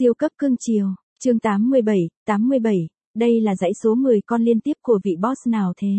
Siêu cấp cưng chiều, chương 87, đây là dãy số 10 con liên tiếp của vị boss nào thế?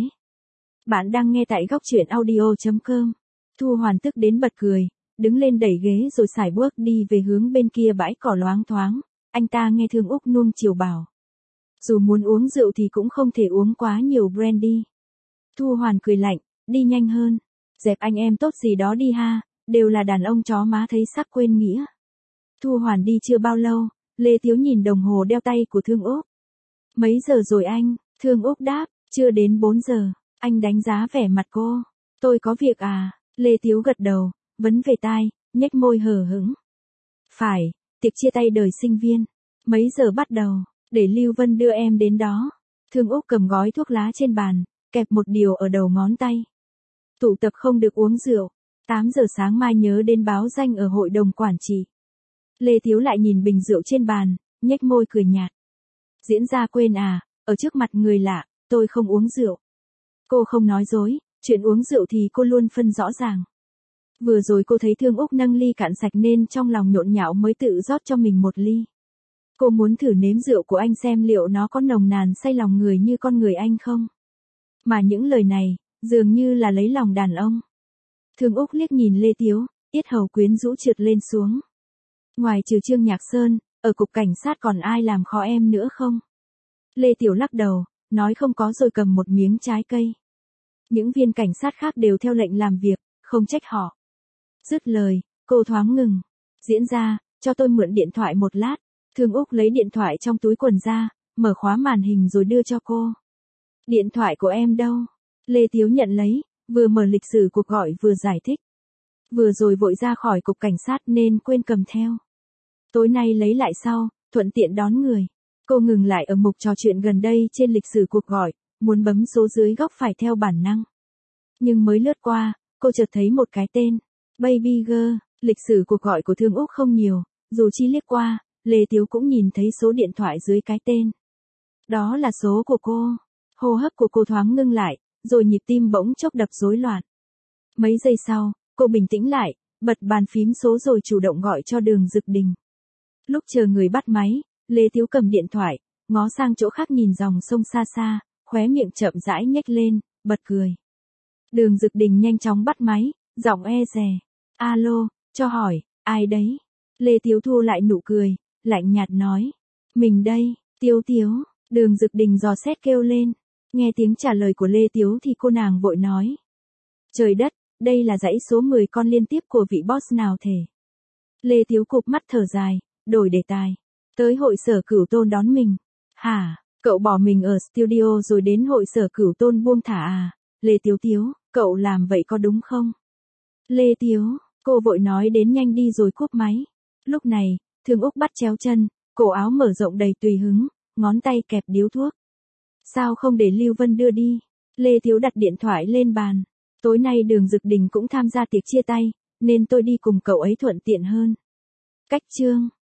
Bạn đang nghe tại góc truyện audio.com. Thu Hoàn tức đến bật cười, đứng lên đẩy ghế rồi sải bước đi về hướng bên kia bãi cỏ loáng thoáng. Anh ta nghe Thương Úc nuông chiều bảo. Dù muốn uống rượu thì cũng không thể uống quá nhiều brandy. Thu Hoàn cười lạnh, đi nhanh hơn. Dẹp anh em tốt gì đó đi ha, đều là đàn ông chó má thấy sắc quên nghĩa. Thu Hoàn đi chưa bao lâu, Lê Tiếu nhìn đồng hồ đeo tay của Thương Úc. Mấy giờ rồi anh? Thương Úc đáp, chưa đến 4 giờ. Anh đánh giá vẻ mặt cô. Tôi có việc à? Lê Tiếu gật đầu, vấn về tai, nhếch môi hờ hững. Phải, tiệc chia tay đời sinh viên. Mấy giờ bắt đầu? Để Lưu Vân đưa em đến đó. Thương Úc cầm gói thuốc lá trên bàn, kẹp một điều ở đầu ngón tay. Tụ tập không được uống rượu. 8 giờ sáng mai nhớ đến báo danh ở hội đồng quản trị. Lê Tiếu lại nhìn bình rượu trên bàn, nhếch môi cười nhạt. Diễn ra quên à, ở trước mặt người lạ, tôi không uống rượu. Cô không nói dối, chuyện uống rượu thì cô luôn phân rõ ràng. Vừa rồi cô thấy Thương Úc nâng ly cạn sạch nên trong lòng nhộn nhạo mới tự rót cho mình một ly. Cô muốn thử nếm rượu của anh xem liệu nó có nồng nàn say lòng người như con người anh không. Mà những lời này, dường như là lấy lòng đàn ông. Thương Úc liếc nhìn Lê Tiếu, yết hầu quyến rũ trượt lên xuống. Ngoài trừ Trương Nhạc Sơn, ở cục cảnh sát còn ai làm khó em nữa không? Lê Tiểu lắc đầu, nói không có rồi cầm một miếng trái cây. Những viên cảnh sát khác đều theo lệnh làm việc, không trách họ. Dứt lời, cô thoáng ngừng. Diễn ra, cho tôi mượn điện thoại một lát. Thương Úc lấy điện thoại trong túi quần ra, mở khóa màn hình rồi đưa cho cô. Điện thoại của em đâu? Lê Tiếu nhận lấy, vừa mở lịch sử cuộc gọi vừa giải thích. Vừa rồi vội ra khỏi cục cảnh sát nên quên cầm theo. Tối nay lấy lại sau, thuận tiện đón người. Cô ngừng lại ở mục trò chuyện gần đây trên lịch sử cuộc gọi, muốn bấm số dưới góc phải theo bản năng. Nhưng mới lướt qua, cô chợt thấy một cái tên. Baby Girl, lịch sử cuộc gọi của Thương Úc không nhiều, dù chỉ liếc qua, Lê Tiếu cũng nhìn thấy số điện thoại dưới cái tên. Đó là số của cô. Hô hấp của cô thoáng ngưng lại, rồi nhịp tim bỗng chốc đập rối loạn. Mấy giây sau, cô bình tĩnh lại, bật bàn phím số rồi chủ động gọi cho Đường Dực Đình. Lúc chờ người bắt máy, Lê Tiếu cầm điện thoại, ngó sang chỗ khác nhìn dòng sông xa xa, khóe miệng chậm rãi nhếch lên, bật cười. Đường Dực Đình nhanh chóng bắt máy, giọng e dè. Alo, cho hỏi, ai đấy? Lê Tiếu thu lại nụ cười, lạnh nhạt nói. Mình đây, Tiếu. Đường Dực Đình dò xét kêu lên. Nghe tiếng trả lời của Lê Tiếu thì cô nàng vội nói. Trời đất, đây là dãy số 10 con liên tiếp của vị boss nào thể? Lê Tiếu cụp mắt thở dài, đổi đề tài. Tới hội sở Cửu Tôn đón mình. Hả, cậu bỏ mình ở studio rồi đến hội sở Cửu Tôn buông thả à? Lê Tiếu, cậu làm vậy có đúng không? Lê Tiếu, cô vội nói đến nhanh đi rồi cúp máy. Lúc này, Thương Úc bắt chéo chân, cổ áo mở rộng đầy tùy hứng, ngón tay kẹp điếu thuốc. Sao không để Lưu Vân đưa đi? Lê Tiếu đặt điện thoại lên bàn. Tối nay Đường Dực Đình cũng tham gia tiệc chia tay, nên tôi đi cùng cậu ấy thuận tiện hơn. Cách chương.